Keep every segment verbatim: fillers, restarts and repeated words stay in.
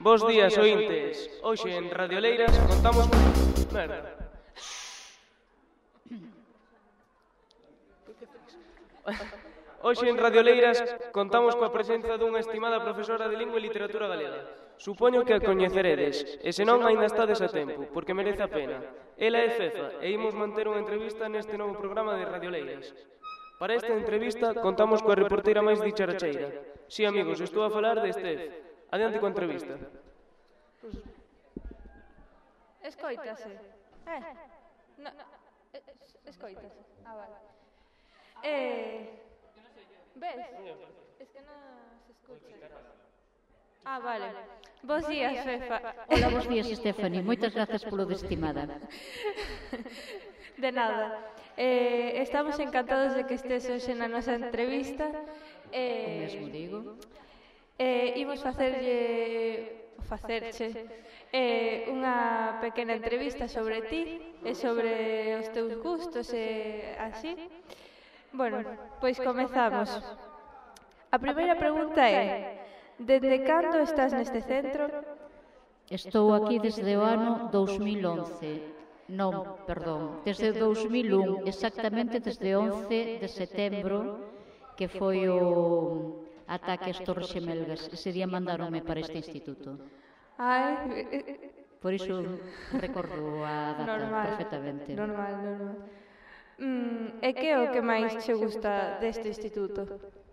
Bos días, ointes. Hoxe en Radio Leiras contamos con... Merda. Hoxe en Radio Leiras contamos coa presenza dunha estimada profesora de Lingua e Literatura Galega. Supoño que a coñeceredes, e se non aínda estades a tempo, porque merece a pena. Ela é Fefa, e imos manter unha entrevista neste novo programa de Radio Leiras. Para esta entrevista contamos coa reporteira máis dicharacheira. Si, amigos, estou a falar de Estef. Adiante coa entrevista. Escoítase. Eh, no, escoítase. Ah, vale. Eh, ves? Es que non se escucha. Ah, vale. Bos días, Fefa. Hola, bos días, Stephanie. Moitas grazas polo de estimada. De nada. Eh, estamos encantados de que estés hoxe na nosa entrevista. O Eh, mesmo digo. Eh, imos facerlle facerche eh, unha pequena entrevista sobre ti e sobre os teus gustos e así. Bueno, pois comezamos. A primeira pregunta é: desde cando estás neste centro? Estou aquí desde o ano dous mil once. Non, perdón, desde dous mil un, exactamente desde once de setembro, que foi o ataque ás Torres Xemelgas. Ese día mandaronme para este instituto. Ai, Por iso recordo a data normal, perfectamente. normal, normal. Mm, e que é o que máis che gusta deste instituto?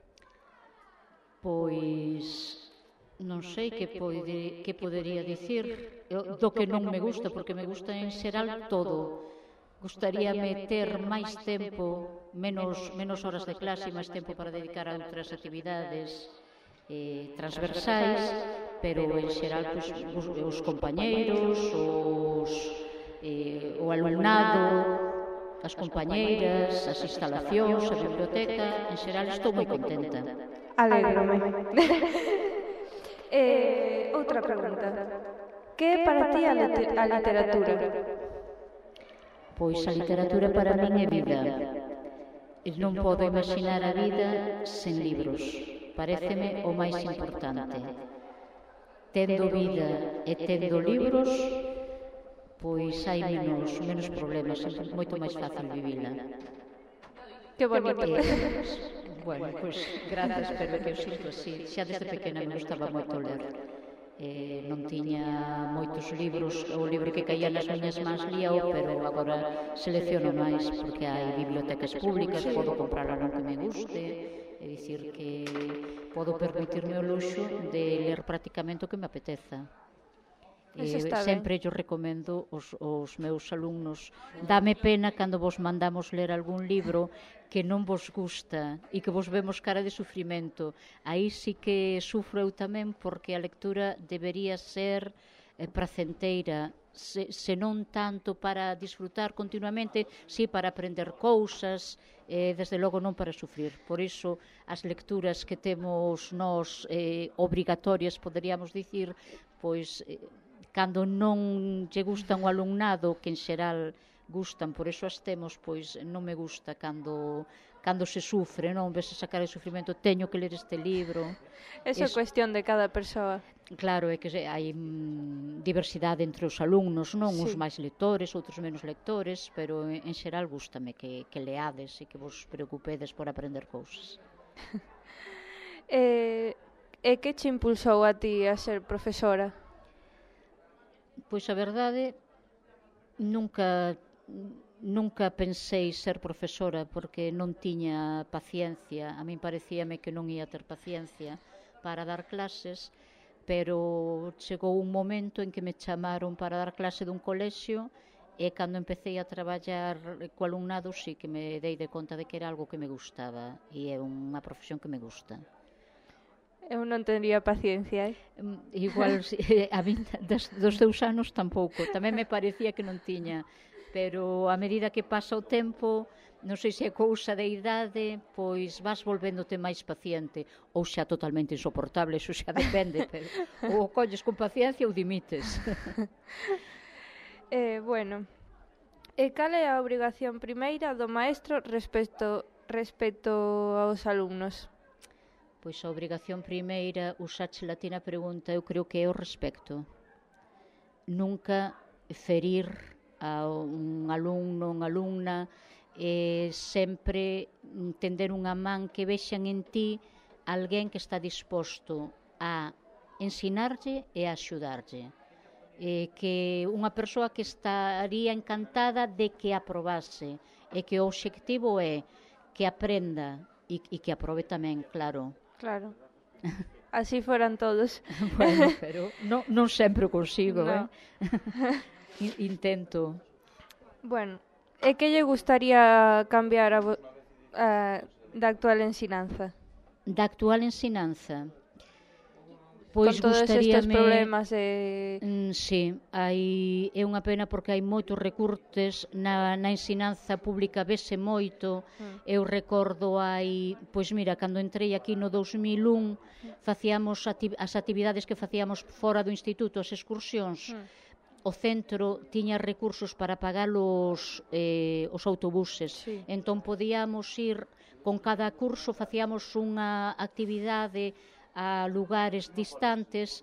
Pois non sei que, pode, que podería dicir do que non me gusta, porque me gusta en xeral todo. Gustaríame ter máis tempo, menos, menos horas de clase, máis tempo para dedicar a outras actividades eh, transversais, pero en xeral pues, os, os compañeiros, os, eh, o alumnado, as compañeiras, as instalacións, a biblioteca, en xeral estou moi contenta. Alégrome. eh, outra pregunta. Que é para ti a, liter a literatura? Pois a literatura para min é vida. E non podo imaginar a vida sen libros. Paréceme o máis importante. Tendo vida e tendo libros, pois hai menos, menos problemas, é moito máis fácil vivila. Que bonito. Eh, bueno, pois grazas, pero que eu sinto así. Xa desde pequena me gustaba moito ler. Eh, non tiña moitos libros, o libro que caía nas miñas mans líao, pero agora selecciono máis porque hai bibliotecas públicas, podo comprar algo que me guste, é dicir que podo permitirme o luxo de ler prácticamente o que me apeteza. Eh, sempre yo recomendo os, os meus alumnos, dame pena cando vos mandamos ler algún libro que non vos gusta e que vos vemos cara de sufrimento. Aí sí que sufro eu tamén, porque a lectura debería ser eh, pracenteira, se, se non tanto para disfrutar continuamente, sí para aprender cousas, eh, desde logo non para sufrir. Por iso as lecturas que temos nós eh, obrigatorias, poderíamos dicir, pois eh, cando non lle gustan o alumnado, que en xeral gustan, por iso as temos, pois non me gusta cando cando se sufre, non ves esa cara de sufrimento, teño que ler este libro. Eso é cuestión de cada persoa. Claro, é que hai mm, diversidade entre os alumnos, non? Sí. Uns máis lectores, outros menos lectores, pero en xeral gústame que, que leades e que vos preocupedes por aprender cousas. eh, e que che impulsou a ti a ser profesora? Pois a verdade, nunca nunca pensei ser profesora porque non tiña paciencia. A min parecíame que non ia ter paciencia para dar clases, pero chegou un momento en que me chamaron para dar clase dun colexio e cando empecé a traballar co alumnado sí que me dei de conta de que era algo que me gustaba e é unha profesión que me gusta. Eu non tendría paciencia, eh? Igual, a mí dos, dos teus anos tampouco, tamén me parecía que non tiña, pero a medida que pasa o tempo, non sei se é cousa de idade, pois vas volvéndote máis paciente, ou xa totalmente insoportable, iso xa depende, pero ou colles con paciencia ou dimites. eh, bueno, e cal é a obrigación primeira do maestro respecto, respecto aos alumnos? Pois a obrigación primeira, usache latina pregunta, eu creo que é o respecto. Nunca ferir a un alumno, unha alumna, eh, sempre tender unha man que vexan en ti alguén que está disposto a ensinarlle e a axudarlle. Eh, que unha persoa que estaría encantada de que aprobase e que o obxectivo é que aprenda e, e que aprobe tamén, claro. Claro. Así foran todos. Bueno, pero non, non sempre o consigo, no. eh? Intento. Bueno, e que lle gustaría cambiar a, a, da actual ensinanza? Da actual ensinanza? Pois con todos estes gustaríame... problemas e... Mm, sí, hai... é unha pena porque hai moitos recurtes na, na ensinanza pública, vese moito. Mm. Eu recordo hai, pois mira, cando entrei aquí no dous mil un, facíamos ati... as actividades que facíamos fora do instituto, as excursións. Mm. O centro tiña recursos para pagar os, eh, os autobuses. Sí. Entón podíamos ir, con cada curso facíamos unha actividade a lugares distantes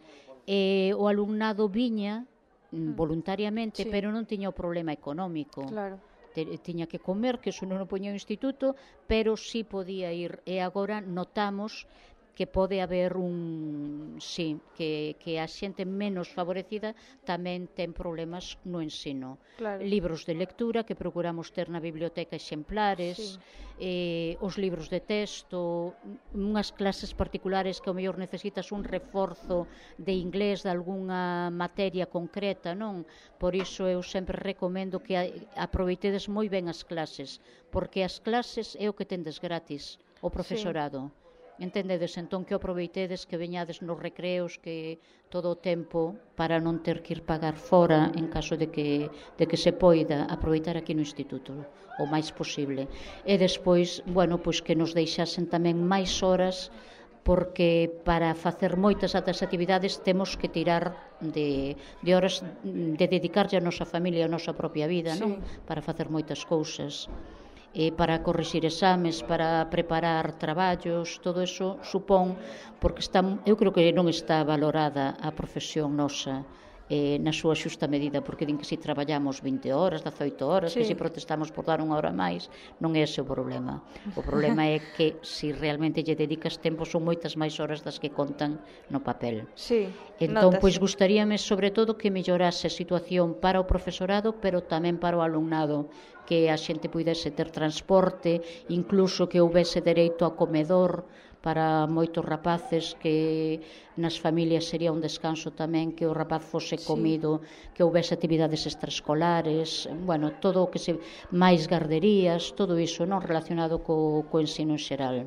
e o alumnado viña mm. voluntariamente, sí. pero non tiña o problema económico. Claro. Tiña que comer, que eso non o poñía o instituto, pero sí podía ir. E agora notamos que pode haber un... sí, que, que a xente menos favorecida tamén ten problemas no ensino. Claro. Libros de lectura que procuramos ter na biblioteca exemplares, sí. eh, os libros de texto, unhas clases particulares que ao mellor necesitas un reforzo de inglés de algunha materia concreta, non? Por iso eu sempre recomendo que aproveitedes moi ben as clases, porque as clases é o que tendes gratis, o profesorado. Sí. Entendedes, entón que aproveitedes, que veñades nos recreos, que todo o tempo para non ter que ir pagar fora en caso de que, de que se poida aproveitar aquí no instituto o máis posible. E despois, bueno, pois que nos deixasen tamén máis horas, porque para facer moitas outras actividades temos que tirar de, de horas de dedicarlle a nosa familia, a nosa propia vida, sí. non? Para facer moitas cousas. E para corrixir exames, para preparar traballos, todo eso supón, porque está, eu creo que non está valorada a profesión nosa eh, na súa xusta medida, porque din que si traballamos vinte horas, dezoito horas, sí. que si protestamos por dar unha hora máis, non é ese o problema. O problema é que si realmente lle dedicas tempo son moitas máis horas das que contan no papel. Sí, entón, pois gustaríame sobre todo que mellorase a situación para o profesorado, pero tamén para o alumnado, que a xente puidese ter transporte, incluso que houvese dereito a comedor para moitos rapaces, que nas familias sería un descanso tamén, que o rapaz fose comido, sí. que houvese actividades extraescolares, bueno, todo o que se... máis garderías, todo iso, non relacionado co, co ensino en xeral.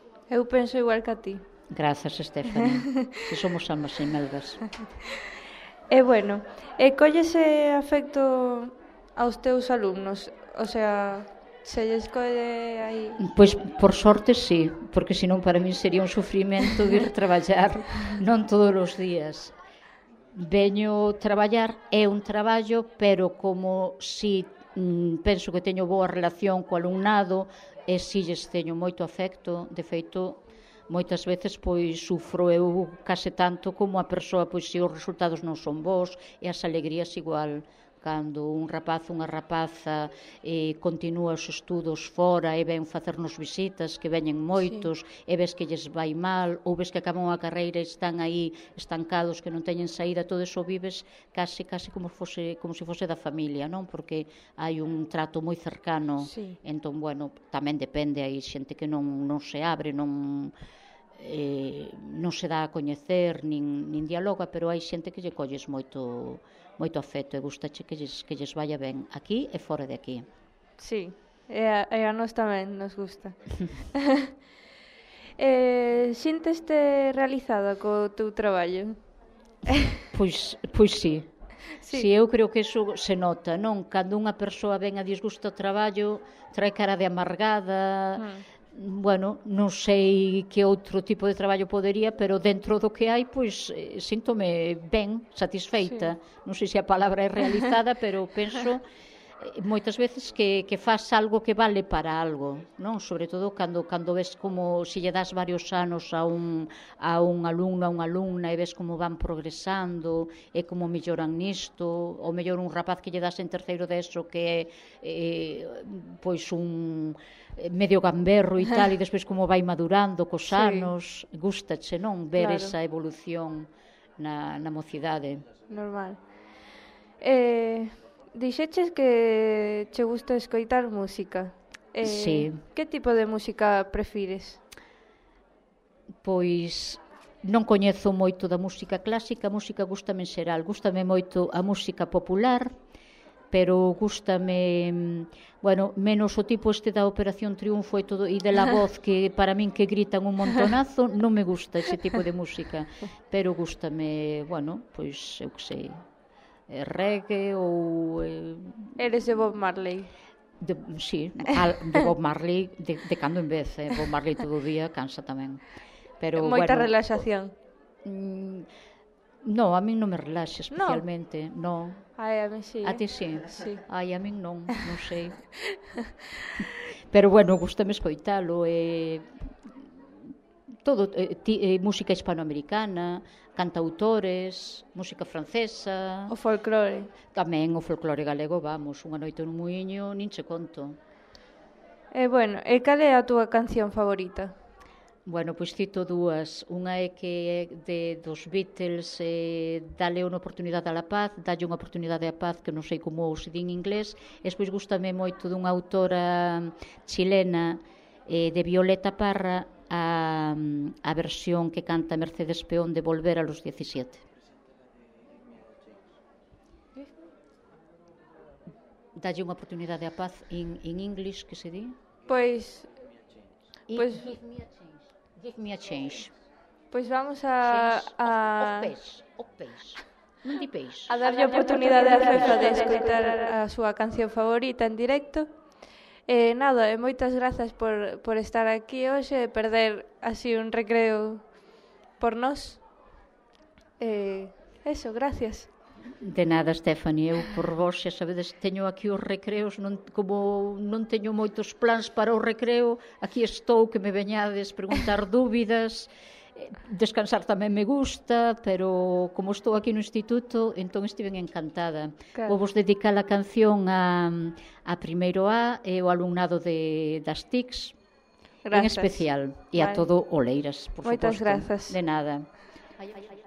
Eu penso igual que a ti. Grazas, Estefanía, que somos almas gemelgas. E bueno, e collese afecto aos teus alumnos, o sea, se lles colle aí... Pois, por sorte, sí, porque senón para mí sería un sufrimento vir traballar non todos os días. Veño traballar, é un traballo, pero como si mm, penso que teño boa relación co alumnado, e si lles teño moito afecto, de feito, moitas veces pois sufro eu case tanto como a persoa, pois se os resultados non son bons, e as alegrías igual. Cando un rapaz, unha rapaza eh, continúa os estudos fora e ven facernos visitas, que veñen moitos, sí. e ves que lles vai mal, ou ves que acaban a carreira e están aí estancados, que non teñen saída, todo eso vives case, case como, fose, como se fose da familia, non? Porque hai un trato moi cercano, sí. entón, bueno, tamén depende, hai xente que non, non se abre, non... Eh, non se dá a coñecer nin, nin dialoga, pero hai xente que lle colles moito moito afecto e gustache que lles, que lles vaya ben aquí e fora de aquí. Sí, e a, e a nós tamén nos gusta. eh, Xinteste realizada co teu traballo? Pois, pois sí. Sí. Si, eu creo que iso se nota, non? Cando unha persoa ven a disgusto o traballo, trae cara de amargada, mm. Bueno, non sei que outro tipo de traballo podería, pero dentro do que hai, pois, eh, síntome ben, satisfeita. Sí. Non sei se a palabra é realizada, pero penso moitas veces que, que faz algo que vale para algo, non? Sobre todo cando, cando ves como se lle das varios anos a un, a un alumno, a unha alumna e ves como van progresando e como melloran nisto, ou mellor un rapaz que lle das en terceiro deso que é eh, pois un medio gamberro e tal, e despois como vai madurando cos anos, sí. Gústache, non? Ver claro. Esa evolución na, na mocidade. Normal. Eh... Dixeches que che gusta escoitar música. Eh, sí. Que tipo de música prefires? Pois non coñezo moito da música clásica, a música gústame en xeral, gústame moito a música popular, pero gústame, bueno, menos o tipo este da Operación Triunfo e todo, e de La Voz, que para min que gritan un montonazo, non me gusta ese tipo de música, pero gústame, bueno, pois eu que sei, reggae ou... Eh... Eres de Bob Marley? De, sí, de Bob Marley de, de cando en vez, eh? Bob Marley todo o día cansa tamén. Pero, moita bueno, relaxación? Mm, no, a min non me relaxa especialmente, no. no. Ai, a min sí. A ti sí? Sí. Ai, a min non, non sei. Pero, bueno, gustame escoitalo, e... todo, eh, ti, eh, música hispanoamericana, cantautores, música francesa... O folclore. Tamén o folclore galego, vamos, unha noite no muiño, nin che conto. E, bueno, e cal é a túa canción favorita? Bueno, pois cito dúas. Unha é que é de, dos Beatles, eh, dale unha oportunidade á paz, dalle unha oportunidade á paz, que non sei como se di en inglés. E despois gústame moito dunha autora chilena, eh, de Violeta Parra, A, a versión que canta Mercedes Peón de Volver a los diecisiete. Dalle unha oportunidade a paz in, in English, que se di? Pois... pois give me a change. Give me a change. Pois vamos a... a... O peix, o peix. Non di peix. A darlle a oportunidade a Fefa de escoitar a súa canción favorita en directo. Eh, nada, e moitas grazas por, por estar aquí hoxe e perder así un recreo por nós. Eh, eso, gracias. De nada, Stephanie, eu por vos, xa sabedes, teño aquí os recreos, non, como non teño moitos plans para o recreo, aquí estou, que me veñades preguntar dúbidas. Descansar tamén me gusta, pero como estou aquí no instituto, entón estiven encantada. Claro. Vou vos dedicar a canción a, a primeiro A e o alumnado de, das T I Cs, en especial, e vale. A todo Oleiras, por Moitas suposto. Grazas. De nada. Ai, ai, ai.